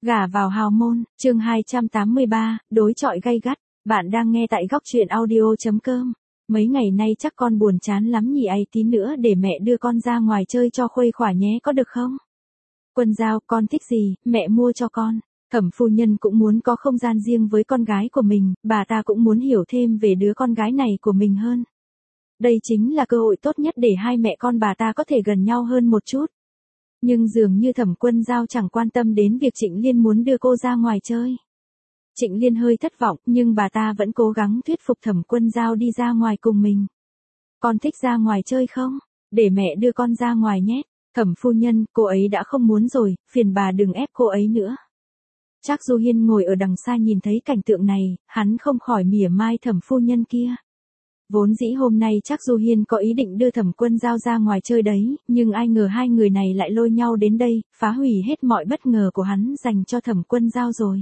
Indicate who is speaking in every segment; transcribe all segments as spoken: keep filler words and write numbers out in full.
Speaker 1: Gả vào hào môn, chương hai trăm tám mươi ba, đối chọi gay gắt. Bạn đang nghe tại góc truyện audio chấm com. Mấy ngày nay chắc con buồn chán lắm nhỉ, ấy tí nữa để mẹ đưa con ra ngoài chơi cho khuây khỏa nhé, có được không? Quân Dao, con thích gì, mẹ mua cho con. Thẩm phu nhân cũng muốn có không gian riêng với con gái của mình, bà ta cũng muốn hiểu thêm về đứa con gái này của mình hơn. Đây chính là cơ hội tốt nhất để hai mẹ con bà ta có thể gần nhau hơn một chút. Nhưng dường như Thẩm Quân Dao chẳng quan tâm đến việc Trịnh Liên muốn đưa cô ra ngoài chơi. Trịnh Liên hơi thất vọng, nhưng bà ta vẫn cố gắng thuyết phục Thẩm Quân Dao đi ra ngoài cùng mình. Con thích ra ngoài chơi không? Để mẹ đưa con ra ngoài nhé. Thẩm phu nhân, cô ấy đã không muốn rồi, phiền bà đừng ép cô ấy nữa. Trác Du Hiên ngồi ở đằng xa nhìn thấy cảnh tượng này, hắn không khỏi mỉa mai Thẩm phu nhân kia. Vốn dĩ hôm nay Trác Du Hiên có ý định đưa Thẩm Quân Dao ra ngoài chơi đấy, nhưng ai ngờ hai người này lại lôi nhau đến đây, phá hủy hết mọi bất ngờ của hắn dành cho Thẩm Quân Dao rồi.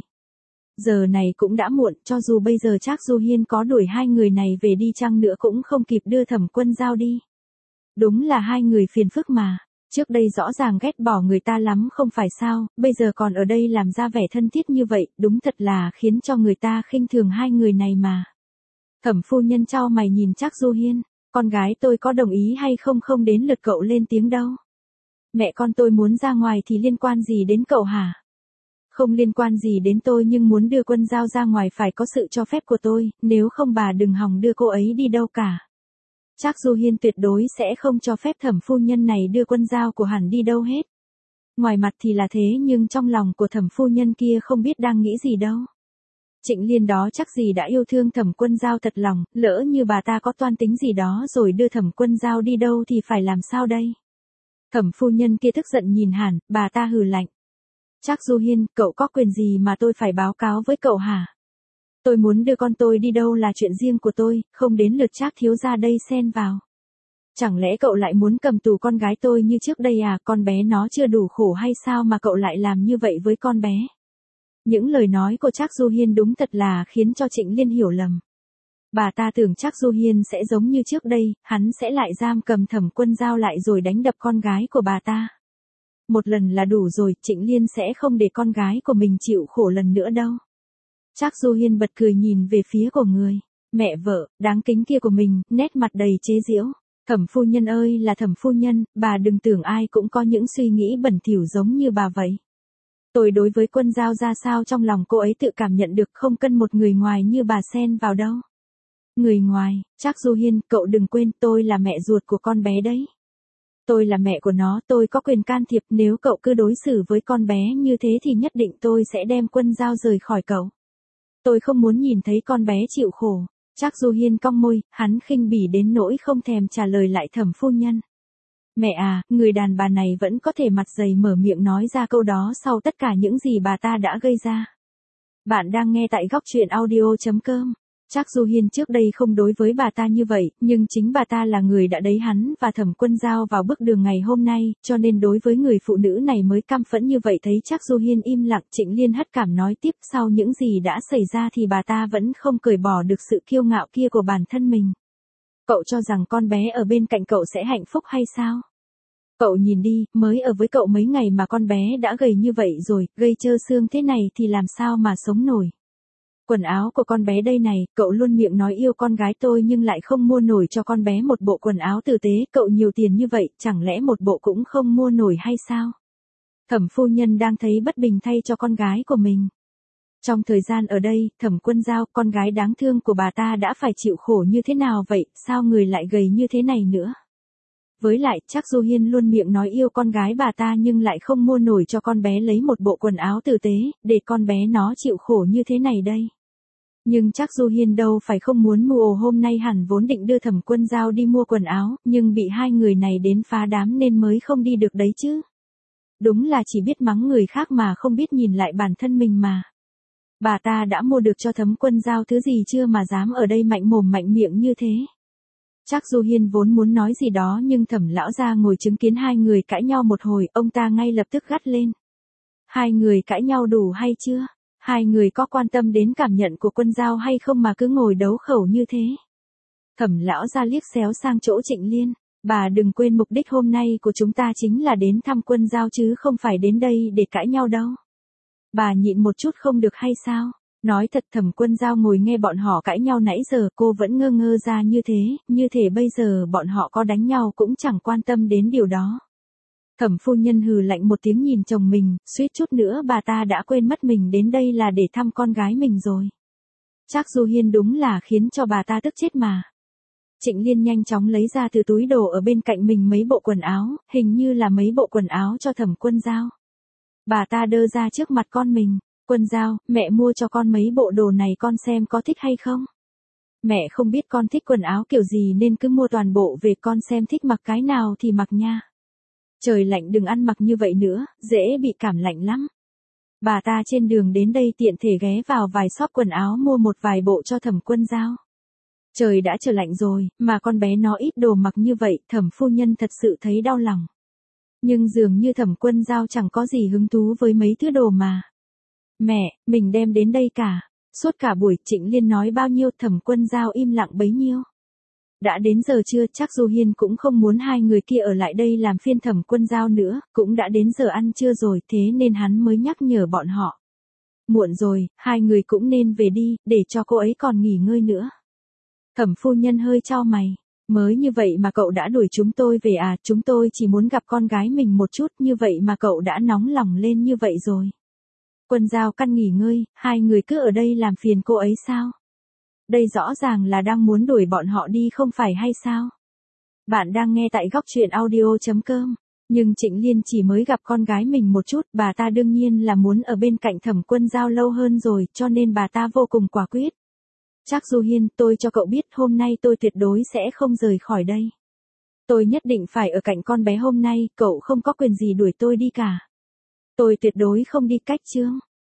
Speaker 1: Giờ này cũng đã muộn, cho dù bây giờ Trác Du Hiên có đuổi hai người này về đi chăng nữa cũng không kịp đưa Thẩm Quân Dao đi. Đúng là hai người phiền phức mà. Trước đây rõ ràng ghét bỏ người ta lắm không phải sao, bây giờ còn ở đây làm ra vẻ thân thiết như vậy, đúng thật là khiến cho người ta khinh thường hai người này mà. Thẩm phu nhân chau mày nhìn Trác Du Hiên, con gái tôi có đồng ý hay không không đến lượt cậu lên tiếng đâu. Mẹ con tôi muốn ra ngoài thì liên quan gì đến cậu hả? Không liên quan gì đến tôi, nhưng muốn đưa Quân Dao ra ngoài phải có sự cho phép của tôi, nếu không bà đừng hòng đưa cô ấy đi đâu cả. Trác Du Hiên tuyệt đối sẽ không cho phép thẩm phu nhân này đưa Quân Dao của hắn đi đâu hết. Ngoài mặt thì là thế nhưng trong lòng của thẩm phu nhân kia không biết đang nghĩ gì đâu. Trịnh Liên đó chắc gì đã yêu thương Thẩm Quân Dao thật lòng, lỡ như bà ta có toan tính gì đó rồi đưa Thẩm Quân Dao đi đâu thì phải làm sao đây? Thẩm phu nhân kia tức giận nhìn hắn, bà ta hừ lạnh. Trác Du Hiên, cậu có quyền gì mà tôi phải báo cáo với cậu hả? Tôi muốn đưa con tôi đi đâu là chuyện riêng của tôi, không đến lượt Trác thiếu gia đây xen vào. Chẳng lẽ cậu lại muốn cầm tù con gái tôi như trước đây à, con bé nó chưa đủ khổ hay sao mà cậu lại làm như vậy với con bé? Những lời nói của Trác Du Hiên đúng thật là khiến cho Trịnh Liên hiểu lầm. Bà ta tưởng Trác Du Hiên sẽ giống như trước đây, hắn sẽ lại giam cầm Thẩm Quân Dao lại rồi đánh đập con gái của bà ta. Một lần là đủ rồi, Trịnh Liên sẽ không để con gái của mình chịu khổ lần nữa đâu. Trác Du Hiên bật cười nhìn về phía của người mẹ vợ đáng kính kia của mình, nét mặt đầy chế giễu. Thẩm phu nhân ơi là thẩm phu nhân, bà đừng tưởng ai cũng có những suy nghĩ bẩn thỉu giống như bà vậy. Tôi đối với Quân Dao ra sao trong lòng cô ấy tự cảm nhận được, không cần một người ngoài như bà xen vào đâu. Người ngoài, Trác Du Hiên, cậu đừng quên tôi là mẹ ruột của con bé đấy. Tôi là mẹ của nó, tôi có quyền can thiệp, nếu cậu cứ đối xử với con bé như thế thì nhất định tôi sẽ đem Quân Dao rời khỏi cậu. Tôi không muốn nhìn thấy con bé chịu khổ. Trác Du Hiên cong môi, hắn khinh bỉ đến nỗi không thèm trả lời lại thẩm phu nhân. Mẹ à, người đàn bà này vẫn có thể mặt dày mở miệng nói ra câu đó sau tất cả những gì bà ta đã gây ra. Bạn đang nghe tại góc truyện audio chấm com. Trác Du Hiên trước đây không đối với bà ta như vậy, nhưng chính bà ta là người đã đẩy hắn và Thẩm Quân Dao vào bước đường ngày hôm nay, cho nên đối với người phụ nữ này mới căm phẫn như vậy. Thấy Trác Du Hiên im lặng, Trịnh Liên hất cảm nói tiếp, sau những gì đã xảy ra thì bà ta vẫn không cởi bỏ được sự kiêu ngạo kia của bản thân mình. Cậu cho rằng con bé ở bên cạnh cậu sẽ hạnh phúc hay sao? Cậu nhìn đi, mới ở với cậu mấy ngày mà con bé đã gầy như vậy rồi, gây trơ xương thế này thì làm sao mà sống nổi. Quần áo của con bé đây này, cậu luôn miệng nói yêu con gái tôi nhưng lại không mua nổi cho con bé một bộ quần áo tử tế, cậu nhiều tiền như vậy, chẳng lẽ một bộ cũng không mua nổi hay sao? Thẩm phu nhân đang thấy bất bình thay cho con gái của mình. Trong thời gian ở đây, Thẩm Quân Dao, con gái đáng thương của bà ta đã phải chịu khổ như thế nào vậy, sao người lại gầy như thế này nữa? Với lại, Trác Du Hiên luôn miệng nói yêu con gái bà ta nhưng lại không mua nổi cho con bé lấy một bộ quần áo tử tế, để con bé nó chịu khổ như thế này đây. Nhưng Trác Du Hiên đâu phải không muốn mua, hôm nay hẳn vốn định đưa Thẩm Quân Dao đi mua quần áo, nhưng bị hai người này đến phá đám nên mới không đi được đấy chứ. Đúng là chỉ biết mắng người khác mà không biết nhìn lại bản thân mình mà. Bà ta đã mua được cho Thẩm Quân Dao thứ gì chưa mà dám ở đây mạnh mồm mạnh miệng như thế. Trác Du Hiên vốn muốn nói gì đó nhưng Thẩm lão gia ngồi chứng kiến hai người cãi nhau một hồi, ông ta ngay lập tức gắt lên. Hai người cãi nhau đủ hay chưa? Hai người có quan tâm đến cảm nhận của Quân Dao hay không mà cứ ngồi đấu khẩu như thế? Thẩm lão gia liếc xéo sang chỗ Trịnh Liên. Bà đừng quên mục đích hôm nay của chúng ta chính là đến thăm Quân Dao chứ không phải đến đây để cãi nhau đâu. Bà nhịn một chút không được hay sao? Nói thật Thẩm Quân Giao ngồi nghe bọn họ cãi nhau nãy giờ cô vẫn ngơ ngơ ra như thế, như thể bây giờ bọn họ có đánh nhau cũng chẳng quan tâm đến điều đó. Thẩm phu nhân hừ lạnh một tiếng nhìn chồng mình, suýt chút nữa bà ta đã quên mất mình đến đây là để thăm con gái mình rồi. Trác Du Hiên đúng là khiến cho bà ta tức chết mà. Trịnh Liên nhanh chóng lấy ra từ túi đồ ở bên cạnh mình mấy bộ quần áo, hình như là mấy bộ quần áo cho Thẩm Quân Giao. Bà ta đơ ra trước mặt con mình, Quân Giao, mẹ mua cho con mấy bộ đồ này con xem có thích hay không. Mẹ không biết con thích quần áo kiểu gì nên cứ mua toàn bộ về con xem thích mặc cái nào thì mặc nha. Trời lạnh đừng ăn mặc như vậy nữa, dễ bị cảm lạnh lắm. Bà ta trên đường đến đây tiện thể ghé vào vài shop quần áo mua một vài bộ cho Thẩm Quân Giao. Trời đã trở lạnh rồi, mà con bé nó ít đồ mặc như vậy, Thẩm phu nhân thật sự thấy đau lòng. Nhưng dường như Thẩm Quân Giao chẳng có gì hứng thú với mấy thứ đồ mà. Mẹ, mình đem đến đây cả. Suốt cả buổi Trịnh Liên nói bao nhiêu Thẩm Quân Giao im lặng bấy nhiêu. Đã đến giờ trưa chắc Du Hiên cũng không muốn hai người kia ở lại đây làm phiên Thẩm Quân Giao nữa, cũng đã đến giờ ăn trưa rồi thế nên hắn mới nhắc nhở bọn họ. Muộn rồi, hai người cũng nên về đi, để cho cô ấy còn nghỉ ngơi nữa. Thẩm phu nhân hơi chau mày, mới như vậy mà cậu đã đuổi chúng tôi về à, chúng tôi chỉ muốn gặp con gái mình một chút như vậy mà cậu đã nóng lòng lên như vậy rồi. Quân Giao căn nghỉ ngơi, hai người cứ ở đây làm phiền cô ấy sao? Đây rõ ràng là đang muốn đuổi bọn họ đi không phải hay sao? Bạn đang nghe tại góc truyện audio chấm com. Nhưng Trịnh Liên chỉ mới gặp con gái mình một chút, bà ta đương nhiên là muốn ở bên cạnh Thẩm Quân Giao lâu hơn rồi, cho nên bà ta vô cùng quả quyết. Trác Du Hiên, tôi cho cậu biết hôm nay tôi tuyệt đối sẽ không rời khỏi đây. Tôi nhất định phải ở cạnh con bé hôm nay, cậu không có quyền gì đuổi tôi đi cả. Tôi tuyệt đối không đi cách Trương.